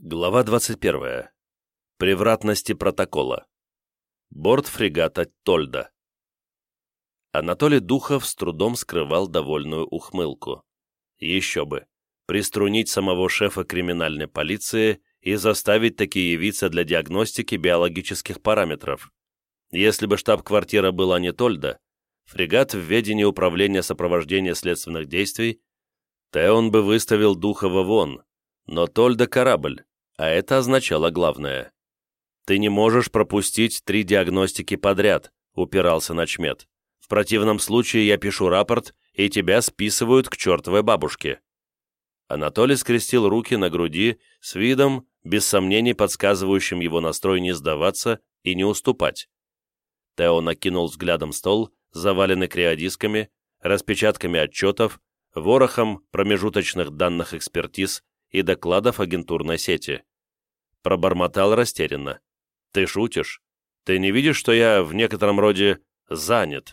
Глава 21. Превратности протокола. Борт фрегата «Тольда». Анатолий Духов с трудом скрывал довольную ухмылку. Еще бы. Приструнить самого шефа криминальной полиции и заставить таки явиться для диагностики биологических параметров. Если бы штаб-квартира была не «Тольда», фрегат в ведении управления сопровождения следственных действий, то он бы выставил Духова вон, но «Тольда» — корабль. А это означало главное. «Ты не можешь пропустить 3 диагностики подряд», — упирался начмед. «В противном случае я пишу рапорт, и тебя списывают к чертовой бабушке». Анатолий скрестил руки на груди с видом, без сомнений подсказывающим его настрой не сдаваться и не уступать. Тео накинул взглядом стол, заваленный криодисками, распечатками отчетов, ворохом промежуточных данных экспертиз и докладов агентурной сети. Пробормотал растерянно. «Ты шутишь? Ты не видишь, что я в некотором роде занят?»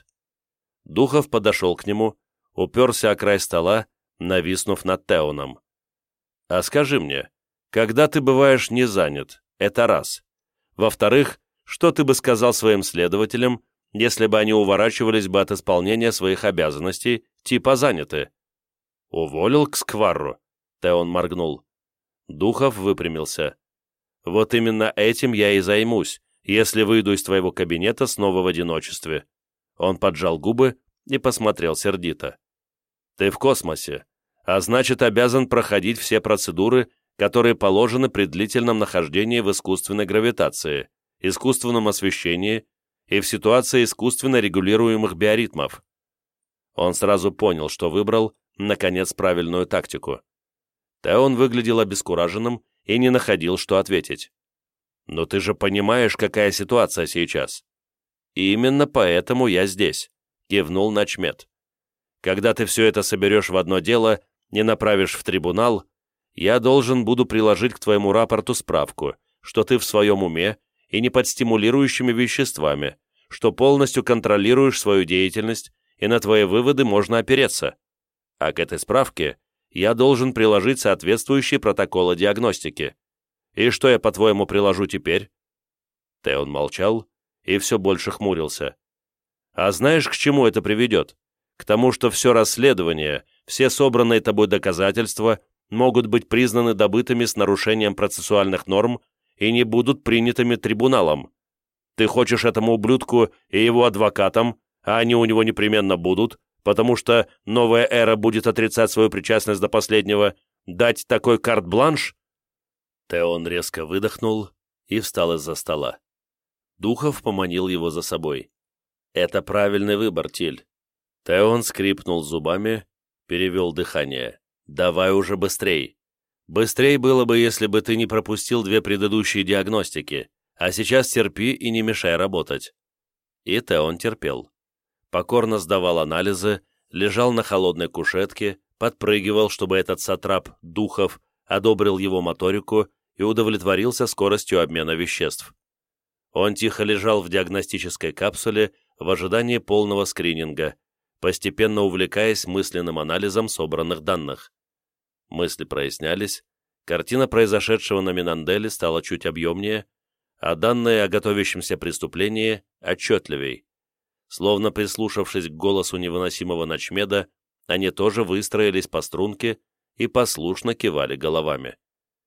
Духов подошел к нему, уперся о край стола, нависнув над Теоном. «А скажи мне, когда ты бываешь не занят, это раз. Во-вторых, что ты бы сказал своим следователям, если бы они уворачивались бы от исполнения своих обязанностей, типа заняты?» «Уволил к скварру?» Теон моргнул. Духов выпрямился. «Вот именно этим я и займусь, если выйду из твоего кабинета снова в одиночестве». Он поджал губы и посмотрел сердито. «Ты в космосе, а значит, обязан проходить все процедуры, которые положены при длительном нахождении в искусственной гравитации, искусственном освещении и в ситуации искусственно регулируемых биоритмов». Он сразу понял, что выбрал, наконец, правильную тактику. Теон выглядел обескураженным и не находил, что ответить. «Но ты же понимаешь, какая ситуация сейчас». «И именно поэтому я здесь», — кивнул начмед. «Когда ты все это соберешь в одно дело и направишь в трибунал, я должен буду приложить к твоему рапорту справку, что ты в своем уме и не под стимулирующими веществами, что полностью контролируешь свою деятельность и на твои выводы можно опереться. А к этой справке я должен приложить соответствующие протоколы диагностики. И что я, по-твоему, приложу теперь?» Теон молчал и все больше хмурился. «А знаешь, к чему это приведет? К тому, что все расследование, все собранные тобой доказательства могут быть признаны добытыми с нарушением процессуальных норм и не будут принятыми трибуналом. Ты хочешь этому ублюдку и его адвокатам, а они у него непременно будут, потому что новая эра будет отрицать свою причастность до последнего, дать такой карт-бланш?» Теон резко выдохнул и встал из-за стола. Духов поманил его за собой. «Это правильный выбор, Тиль». Теон скрипнул зубами, перевел дыхание. «Давай уже быстрей. Быстрей было бы, если бы ты не пропустил 2 предыдущие диагностики, а сейчас терпи и не мешай работать». И Теон терпел. Покорно сдавал анализы, лежал на холодной кушетке, подпрыгивал, чтобы этот сатрап Духов одобрил его моторику и удовлетворился скоростью обмена веществ. Он тихо лежал в диагностической капсуле в ожидании полного скрининга, постепенно увлекаясь мысленным анализом собранных данных. Мысли прояснялись, картина произошедшего на Минанделе стала чуть объемнее, а данные о готовящемся преступлении отчетливей. Словно прислушавшись к голосу невыносимого начмеда, они тоже выстроились по струнке и послушно кивали головами.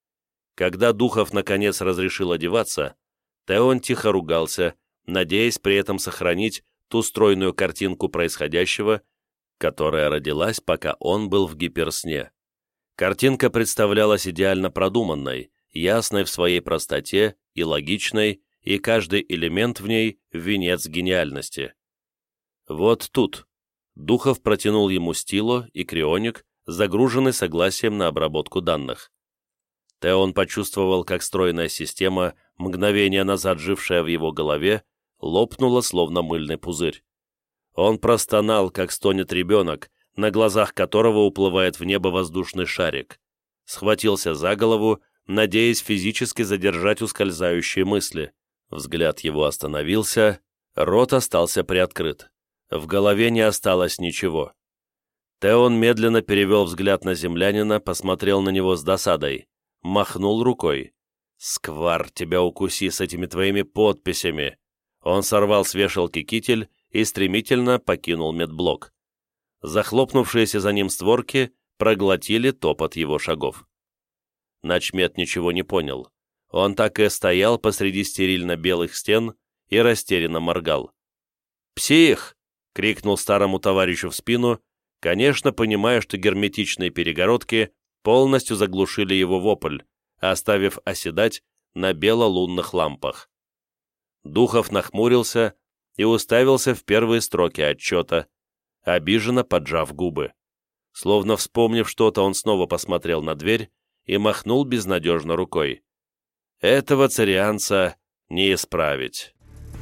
Когда Духов наконец разрешил одеваться, Теон тихо ругался, надеясь при этом сохранить ту стройную картинку происходящего, которая родилась, пока он был в гиперсне. Картинка представлялась идеально продуманной, ясной в своей простоте и логичной, и каждый элемент в ней — венец гениальности. «Вот тут». Духов протянул ему стило и крионик, загруженный согласием на обработку данных. Теон почувствовал, как стройная система, мгновение назад жившая в его голове, лопнула, словно мыльный пузырь. Он простонал, как стонет ребенок, на глазах которого уплывает в небо воздушный шарик. Схватился за голову, надеясь физически задержать ускользающие мысли. Взгляд его остановился, рот остался приоткрыт. В голове не осталось ничего. Теон медленно перевел взгляд на землянина, посмотрел на него с досадой, махнул рукой. «Сквар, тебя укуси с этими твоими подписями!» Он сорвал с вешалки китель и стремительно покинул медблок. Захлопнувшиеся за ним створки проглотили топот его шагов. Начмед ничего не понял. Он так и стоял посреди стерильно-белых стен и растерянно моргал. «Псих!» — крикнул старому товарищу в спину, конечно, понимая, что герметичные перегородки полностью заглушили его вопль, оставив оседать на белолунных лампах. Духов нахмурился и уставился в первые строки отчета, обиженно поджав губы. Словно вспомнив что-то, он снова посмотрел на дверь и махнул безнадежно рукой. Этого царианца не исправить.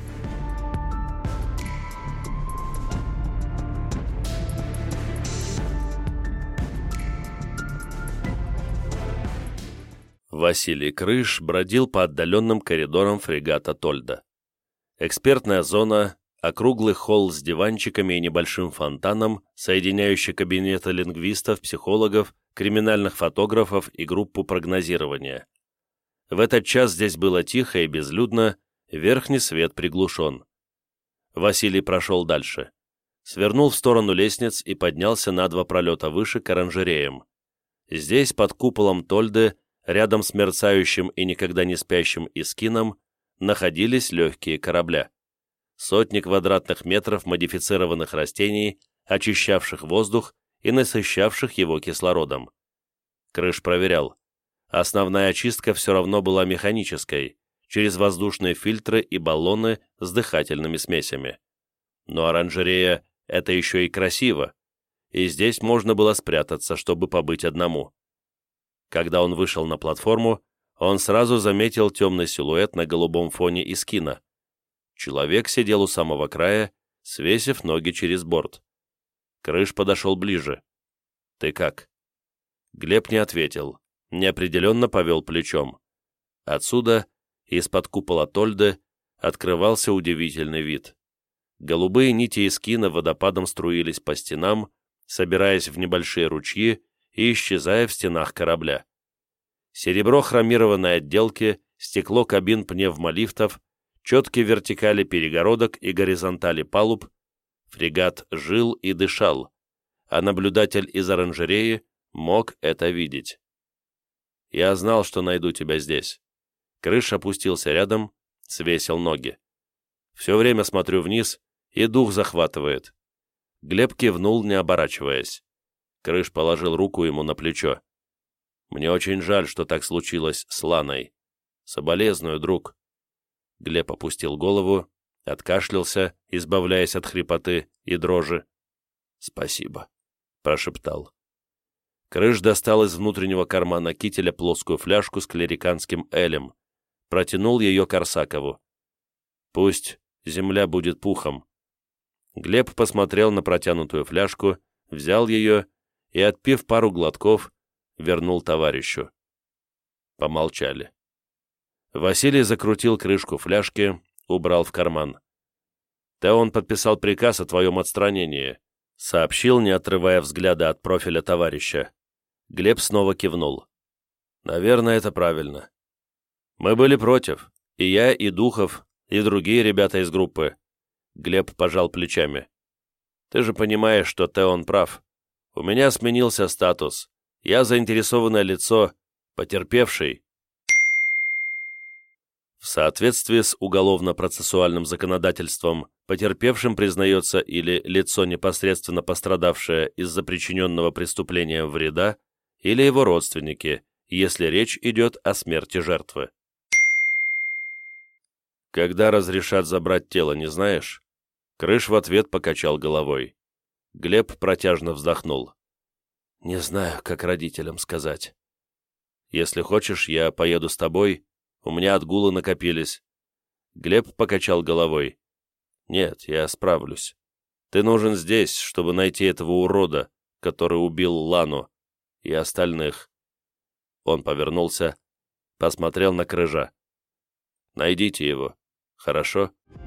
Василий Крыш бродил по отдаленным коридорам фрегата Тольда. Экспертная зона, округлый холл с диванчиками и небольшим фонтаном, соединяющий кабинеты лингвистов, психологов, криминальных фотографов и группу прогнозирования. В этот час здесь было тихо и безлюдно, верхний свет приглушен. Василий прошел дальше. Свернул в сторону лестниц и поднялся на 2 пролета выше к оранжереям. Здесь, под куполом Тольды, рядом с мерцающим и никогда не спящим Искином, находились легкие корабля. Сотни квадратных метров модифицированных растений, очищавших воздух и насыщавших его кислородом. Крыш проверял. Основная очистка все равно была механической, через воздушные фильтры и баллоны с дыхательными смесями. Но оранжерея — это еще и красиво, и здесь можно было спрятаться, чтобы побыть одному. Когда он вышел на платформу, он сразу заметил темный силуэт на голубом фоне Искина. Человек сидел у самого края, свесив ноги через борт. Крыш подошел ближе. «Ты как?» Глеб не ответил, неопределенно повел плечом. Отсюда, из-под купола Тольды, открывался удивительный вид. Голубые нити Искина водопадом струились по стенам, собираясь в небольшие ручьи и исчезая в стенах корабля. Серебро хромированной отделки, стекло кабин пневмолифтов, четкие вертикали перегородок и горизонтали палуб. Фрегат жил и дышал, а наблюдатель из оранжереи мог это видеть. «Я знал, что найду тебя здесь». Крыш опустился рядом, свесил ноги. «Все время смотрю вниз, и дух захватывает». Глеб кивнул, не оборачиваясь. Крыш положил руку ему на плечо. «Мне очень жаль, что так случилось с Ланой. Соболезную, друг». Глеб опустил голову, откашлялся, избавляясь от хрипоты и дрожи. «Спасибо», — прошептал. Крыш достал из внутреннего кармана кителя плоскую фляжку с клериканским элем, протянул ее Корсакову. «Пусть земля будет пухом». Глеб посмотрел на протянутую фляжку, взял ее и, отпив пару глотков, вернул товарищу. Помолчали. Василий закрутил крышку фляжки, убрал в карман. «Теон подписал приказ о твоем отстранении», — сообщил, не отрывая взгляда от профиля товарища. Глеб снова кивнул. «Наверное, это правильно. Мы были против, и я, и Духов, и другие ребята из группы». Глеб пожал плечами. «Ты же понимаешь, что Теон прав. У меня сменился статус. Я заинтересованное лицо, потерпевший». В соответствии с уголовно-процессуальным законодательством, потерпевшим признается или лицо, непосредственно пострадавшее из-за причиненного преступлением вреда, или его родственники, если речь идет о смерти жертвы. «Когда разрешат забрать тело, не знаешь?» Крыш в ответ покачал головой. Глеб протяжно вздохнул. «Не знаю, как родителям сказать. Если хочешь, я поеду с тобой. У меня отгулы накопились». Глеб покачал головой. «Нет, я справлюсь. Ты нужен здесь, чтобы найти этого урода, который убил Лану, и остальных». Он повернулся, посмотрел на Крыжа. «Найдите его, хорошо?»